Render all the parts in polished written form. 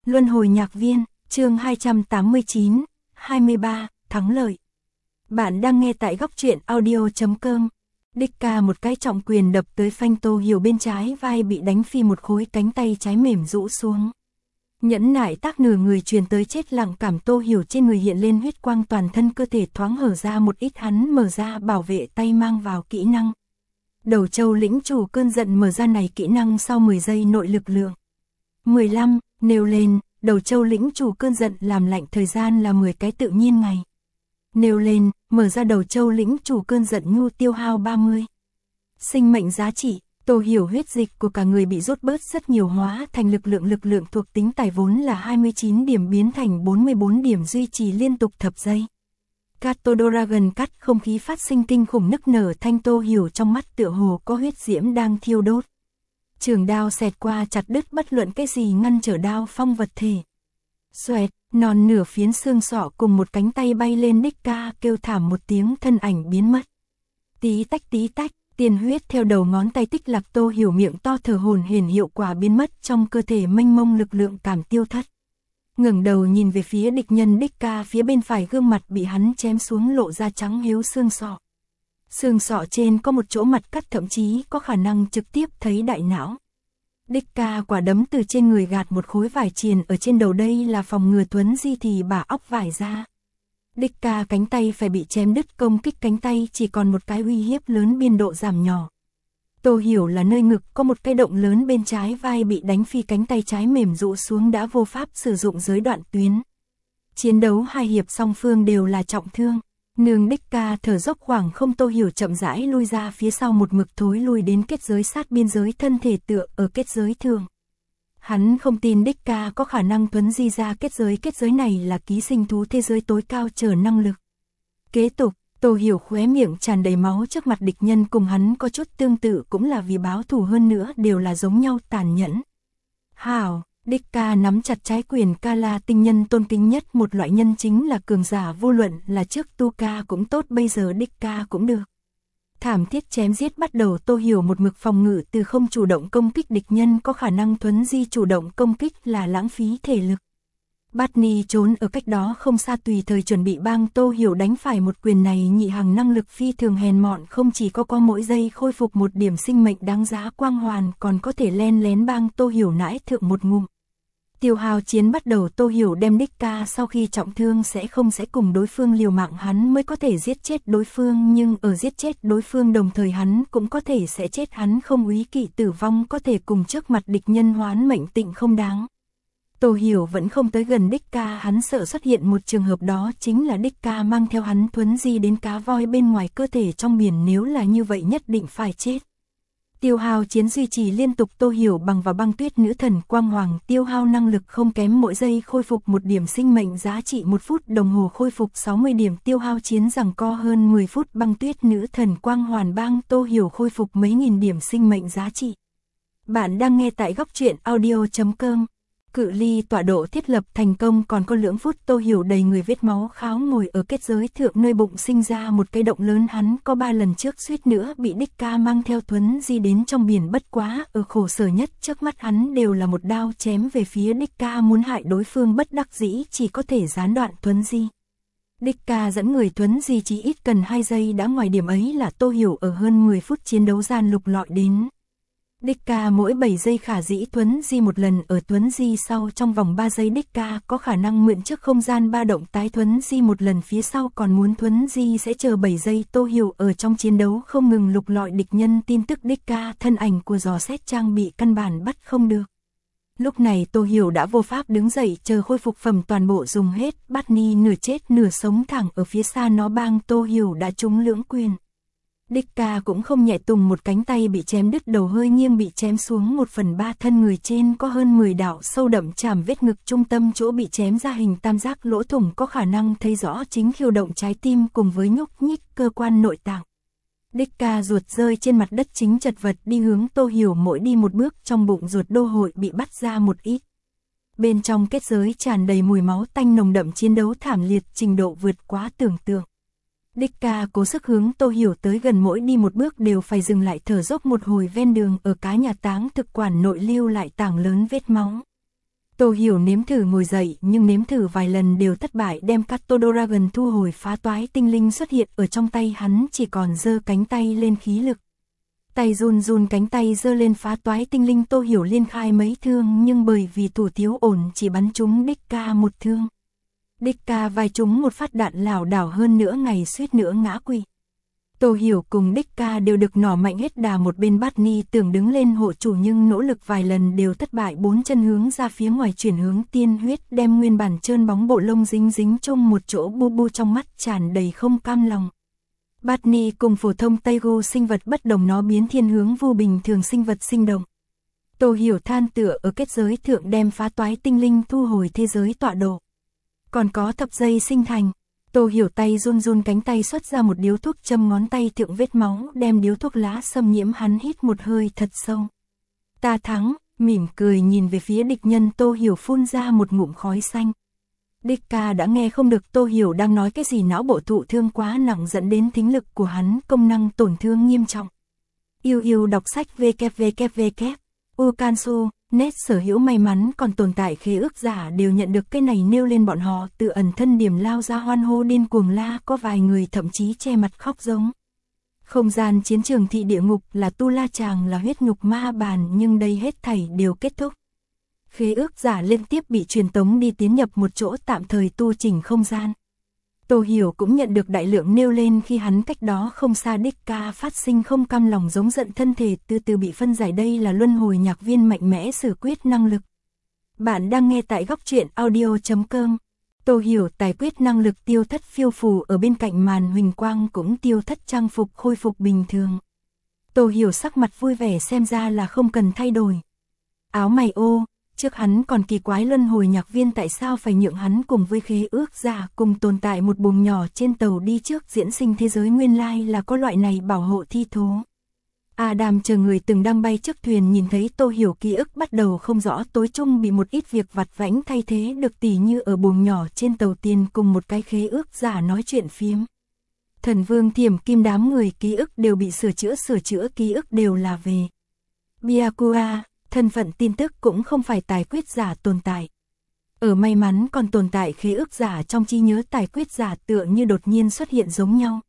Luân hồi nhạc viên, chương 289, 23, thắng lợi. Bạn đang nghe tại góc truyện audio.com. Đích-ca một cái trọng quyền đập tới phanh Tô Hiểu bên trái vai bị đánh phi một khối, cánh tay trái mềm rũ xuống. Nhẫn nại tác nửa người truyền tới chết lặng cảm. Tô Hiểu trên người hiện lên huyết quang, toàn thân cơ thể thoáng hở ra một ít, hắn mở ra bảo vệ tay mang vào kỹ năng. Đầu châu lĩnh chủ cơn giận mở ra này kỹ năng sau 10 giây nội lực lượng. 15, nêu lên, đầu châu lĩnh chủ cơn giận làm lạnh thời gian là 10 cái tự nhiên ngày. Nêu lên, mở ra đầu châu lĩnh chủ cơn giận nhu tiêu hao 30. Sinh mệnh giá trị, Tô Hiểu huyết dịch của cả người bị rút bớt rất nhiều, hóa thành lực lượng thuộc tính tài vốn là 29 điểm biến thành 44 điểm, duy trì liên tục thập giây. Kato Dragon cắt không khí phát sinh kinh khủng nức nở, thanh Tô Hiểu trong mắt tựa hồ có huyết diễm đang thiêu đốt. Trường đao xẹt qua chặt đứt bất luận cái gì ngăn trở đao phong vật thể. Xoẹt, non nửa phiến xương sọ cùng một cánh tay bay lên, Đích-ca kêu thảm một tiếng, thân ảnh biến mất. Tí tách, tiền huyết theo đầu ngón tay tích lạc. Tô Hiểu miệng to thở hổn hển, hiệu quả biến mất, trong cơ thể mênh mông lực lượng cảm tiêu thất. Ngẩng đầu nhìn về phía địch nhân, Đích-ca phía bên phải gương mặt bị hắn chém xuống lộ ra trắng hiếu xương sọ. Xương sọ trên có một chỗ mặt cắt, thậm chí có khả năng trực tiếp thấy đại não. Đích-ca quả đấm từ trên người gạt một khối vải triền ở trên đầu, đây là phòng ngừa Tuấn Di thì bả óc vải ra. Đích-ca cánh tay phải bị chém đứt, công kích cánh tay chỉ còn một cái, uy hiếp lớn biên độ giảm nhỏ. Tô Hiểu là nơi ngực có một cái động lớn, bên trái vai bị đánh phi, cánh tay trái mềm rũ xuống, đã vô pháp sử dụng giới đoạn tuyến. Chiến đấu 2 hiệp song phương đều là trọng thương. Nương Đích-ca thở dốc khoảng không, Tô Hiểu chậm rãi lui ra phía sau, một mực thối lui đến kết giới sát biên giới, thân thể tựa ở kết giới thường. Hắn không tin Đích-ca có khả năng thuấn di ra kết giới này là ký sinh thú thế giới tối cao trở năng lực. Kế tục, Tô Hiểu khóe miệng tràn đầy máu, trước mặt địch nhân cùng hắn có chút tương tự, cũng là vì báo thù, hơn nữa đều là giống nhau tàn nhẫn. Hảo, Đích-ca nắm chặt trái quyền, ca la tinh nhân tôn kính nhất một loại nhân chính là cường giả, vô luận là trước tu ca cũng tốt, bây giờ Đích-ca cũng được. Thảm thiết chém giết bắt đầu, Tô Hiểu một mực phòng ngự, từ không chủ động công kích địch nhân, có khả năng thuấn di, chủ động công kích là lãng phí thể lực. Barney trốn ở cách đó không xa, tùy thời chuẩn bị bang Tô Hiểu đánh phải một quyền này. Nhị hàng năng lực phi thường hèn mọn, không chỉ có mỗi giây khôi phục 1 điểm sinh mệnh đáng giá quang hoàn, còn có thể len lén bang Tô Hiểu nãi thượng một ngụm. Tiêu hao chiến bắt đầu, Tô Hiểu đem Đích-ca sau khi trọng thương sẽ cùng đối phương liều mạng, hắn mới có thể giết chết đối phương, nhưng ở giết chết đối phương đồng thời hắn cũng có thể sẽ chết, hắn không úy kỵ tử vong, có thể cùng trước mặt địch nhân hoán mệnh tịnh không đáng. Tô Hiểu vẫn không tới gần Đích-ca, hắn sợ xuất hiện một trường hợp, đó chính là Đích-ca mang theo hắn thuấn di đến cá voi bên ngoài cơ thể trong biển, nếu là như vậy nhất định phải chết. Tiêu hao chiến duy trì liên tục, Tô Hiểu bằng vào băng tuyết nữ thần quang hoàng, tiêu hao năng lực không kém, mỗi giây khôi phục 1 điểm sinh mệnh giá trị, 1 phút đồng hồ khôi phục 60 điểm, tiêu hao chiến giằng co hơn 10 phút, băng tuyết nữ thần quang hoàn bang Tô Hiểu khôi phục mấy nghìn điểm sinh mệnh giá trị. Bạn đang nghe tại góc truyện audio.com. Cự ly tọa độ thiết lập thành công còn có lưỡng phút, Tô Hiểu đầy người vết máu kháo ngồi ở kết giới thượng, nơi bụng sinh ra một cái động lớn, hắn có 3 lần trước suýt nữa bị Đích-ca mang theo thuấn di đến trong biển, bất quá ở khổ sở nhất trước mắt hắn đều là một đao chém về phía Đích-ca, muốn hại đối phương, bất đắc dĩ chỉ có thể gián đoạn thuấn di. Đích-ca dẫn người thuấn di chỉ ít cần 2 giây đã, ngoài điểm ấy là Tô Hiểu ở hơn 10 phút chiến đấu gian lục lọi đến. Đích-ca mỗi 7 giây khả dĩ thuấn di một lần, ở thuấn di sau trong vòng 3 giây Đích-ca có khả năng mượn trước không gian ba động tái thuấn di một lần, phía sau còn muốn thuấn di sẽ chờ 7 giây. Tô Hiểu ở trong chiến đấu không ngừng lục lọi địch nhân tin tức, Đích-ca thân ảnh của dò xét trang bị căn bản bắt không được. Lúc này Tô Hiểu đã vô pháp đứng dậy, chờ khôi phục phẩm toàn bộ dùng hết, Barney nửa chết nửa sống thẳng ở phía xa nó bang Tô Hiểu đã trúng lưỡng quyền. Đích-ca cũng không nhẹ, tùng một cánh tay bị chém đứt, đầu hơi nghiêng bị chém xuống 1/3 thân người, trên có hơn 10 đạo sâu đậm chạm vết ngực, trung tâm chỗ bị chém ra hình tam giác lỗ thủng, có khả năng thấy rõ chính khiêu động trái tim cùng với nhúc nhích cơ quan nội tạng. Đích-ca ruột rơi trên mặt đất, chính chật vật đi hướng Tô Hiểu, mỗi đi một bước trong bụng ruột đô hội bị bắt ra một ít. Bên trong kết giới tràn đầy mùi máu tanh nồng đậm, chiến đấu thảm liệt trình độ vượt quá tưởng tượng. Đích-ca cố sức hướng Tô Hiểu tới gần, mỗi đi một bước đều phải dừng lại thở dốc một hồi, ven đường ở cá nhà táng thực quản nội lưu lại tảng lớn vết máu. Tô Hiểu nếm thử ngồi dậy nhưng nếm thử vài lần đều thất bại, đem Kato Dragon thu hồi. Phá toái tinh linh xuất hiện ở trong tay hắn, chỉ còn giơ cánh tay lên khí lực. Tay run run, cánh tay giơ lên phá toái tinh linh. Tô Hiểu liên khai mấy thương nhưng bởi vì thủ thiếu ổn chỉ bắn trúng Đích-ca một thương. Đích-ca vai trúng một phát đạn lảo đảo hơn nửa ngày suýt nữa ngã quỵ. Tô Hiểu cùng Đích-ca đều được nỏ mạnh hết đà. Một bên Barney tưởng đứng lên hộ chủ nhưng nỗ lực vài lần đều thất bại. 4 chân hướng ra phía ngoài chuyển hướng tiên huyết, đem nguyên bản trơn bóng bộ lông dính dính chung một chỗ. Bu trong mắt tràn đầy không cam lòng. Barney cùng phổ thông Taigo sinh vật bất đồng, nó biến thiên hướng vu bình thường sinh vật sinh động. Tô Hiểu than tựa ở kết giới thượng đem phá toái tinh linh thu hồi thế giới tọa độ. Còn có thập dây sinh thành. Tô Hiểu tay run run, cánh tay xuất ra một điếu thuốc châm ngón tay thượng vết máu, đem điếu thuốc lá xâm nhiễm. Hắn hít một hơi thật sâu. Ta thắng, mỉm cười nhìn về phía địch nhân. Tô Hiểu phun ra một ngụm khói xanh. Đích-ca đã nghe không được Tô Hiểu đang nói cái gì, não bộ thụ thương quá nặng dẫn đến thính lực của hắn công năng tổn thương nghiêm trọng. Yêu đọc sách www. Ukansu, net sở hữu may mắn còn tồn tại khế ước giả đều nhận được cái này nêu lên, bọn họ tự ẩn thân điểm lao ra hoan hô điên cuồng la, có vài người thậm chí che mặt khóc giống. Không gian chiến trường thị địa ngục là tu la tràng, là huyết ngục ma bàn, nhưng đây hết thảy đều kết thúc. Khế ước giả liên tiếp bị truyền tống đi tiến nhập một chỗ tạm thời tu chỉnh không gian. Tô Hiểu cũng nhận được đại lượng nêu lên khi hắn cách đó không xa. Đích-ca phát sinh không cam lòng giống giận, thân thể từ từ bị phân giải. Đây là luân hồi nhạc viên mạnh mẽ sử quyết năng lực. Bạn đang nghe tại góc truyện audio.com. Tô Hiểu tài quyết năng lực tiêu thất phiêu phù, ở bên cạnh màn huỳnh quang cũng tiêu thất, trang phục khôi phục bình thường. Tô Hiểu sắc mặt vui vẻ, xem ra là không cần thay đổi áo mày ô. Trước hắn còn kỳ quái luân hồi nhạc viên tại sao phải nhượng hắn cùng với khế ước giả cùng tồn tại một buồng nhỏ trên tàu đi trước diễn sinh thế giới, nguyên lai là có loại này bảo hộ thi thố. Adam chờ người từng đang bay trước thuyền nhìn thấy Tô Hiểu ký ức bắt đầu không rõ, tối chung bị một ít việc vặt vãnh thay thế được, tỉ như ở buồng nhỏ trên tàu tiền cùng một cái khế ước giả nói chuyện phiếm. Thần Vương Thiểm Kim đám người ký ức đều bị sửa chữa ký ức đều là về Byakuya. Thân phận tin tức cũng không phải tài quyết giả tồn tại. Ở may mắn còn tồn tại khế ước giả trong trí nhớ tài quyết giả tựa như đột nhiên xuất hiện giống nhau.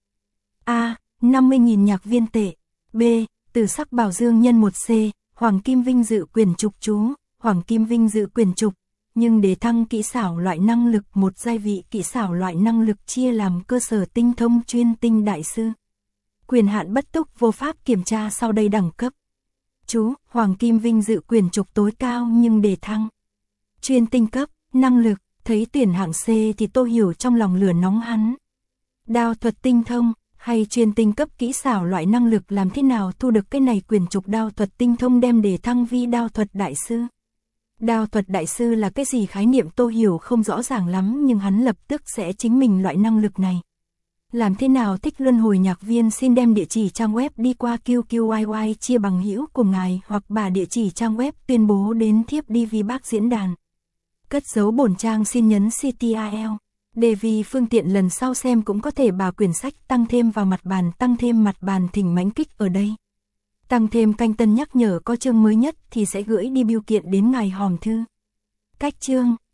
A. 50.000 nhạc viên tệ. B. Từ sắc bảo dương nhân 1C, Hoàng Kim Vinh dự quyền trục chú, Hoàng Kim Vinh dự quyền trục. Nhưng để thăng kỹ xảo loại năng lực, một giai vị kỹ xảo loại năng lực chia làm cơ sở tinh thông chuyên tinh đại sư. Quyền hạn bất túc vô pháp kiểm tra, sau đây đẳng cấp. Chú, Hoàng Kim Vinh dự quyền trục tối cao nhưng để thăng chuyên tinh cấp, năng lực. Thấy tuyển hạng C thì Tô Hiểu trong lòng lửa nóng hắn. Đao thuật tinh thông, hay chuyên tinh cấp kỹ xảo loại năng lực, làm thế nào thu được cái này quyền trục đao thuật tinh thông đem để thăng vi đao thuật đại sư. Đao thuật đại sư là cái gì khái niệm Tô Hiểu không rõ ràng lắm, nhưng hắn lập tức sẽ chính mình loại năng lực này. Làm thế nào thích luân hồi nhạc viên, xin đem địa chỉ trang web đi qua QQYY chia bằng hữu của ngài, hoặc bà địa chỉ trang web tuyên bố đến thiếp đi vì bác diễn đàn. Cất dấu bổn trang xin nhấn CTRL. Để vì phương tiện lần sau xem cũng có thể bà quyển sách tăng thêm vào mặt bàn, tăng thêm mặt bàn thỉnh mãnh kích ở đây. Tăng thêm canh tân nhắc nhở có chương mới nhất thì sẽ gửi đi bưu kiện đến ngài hòm thư. Cách chương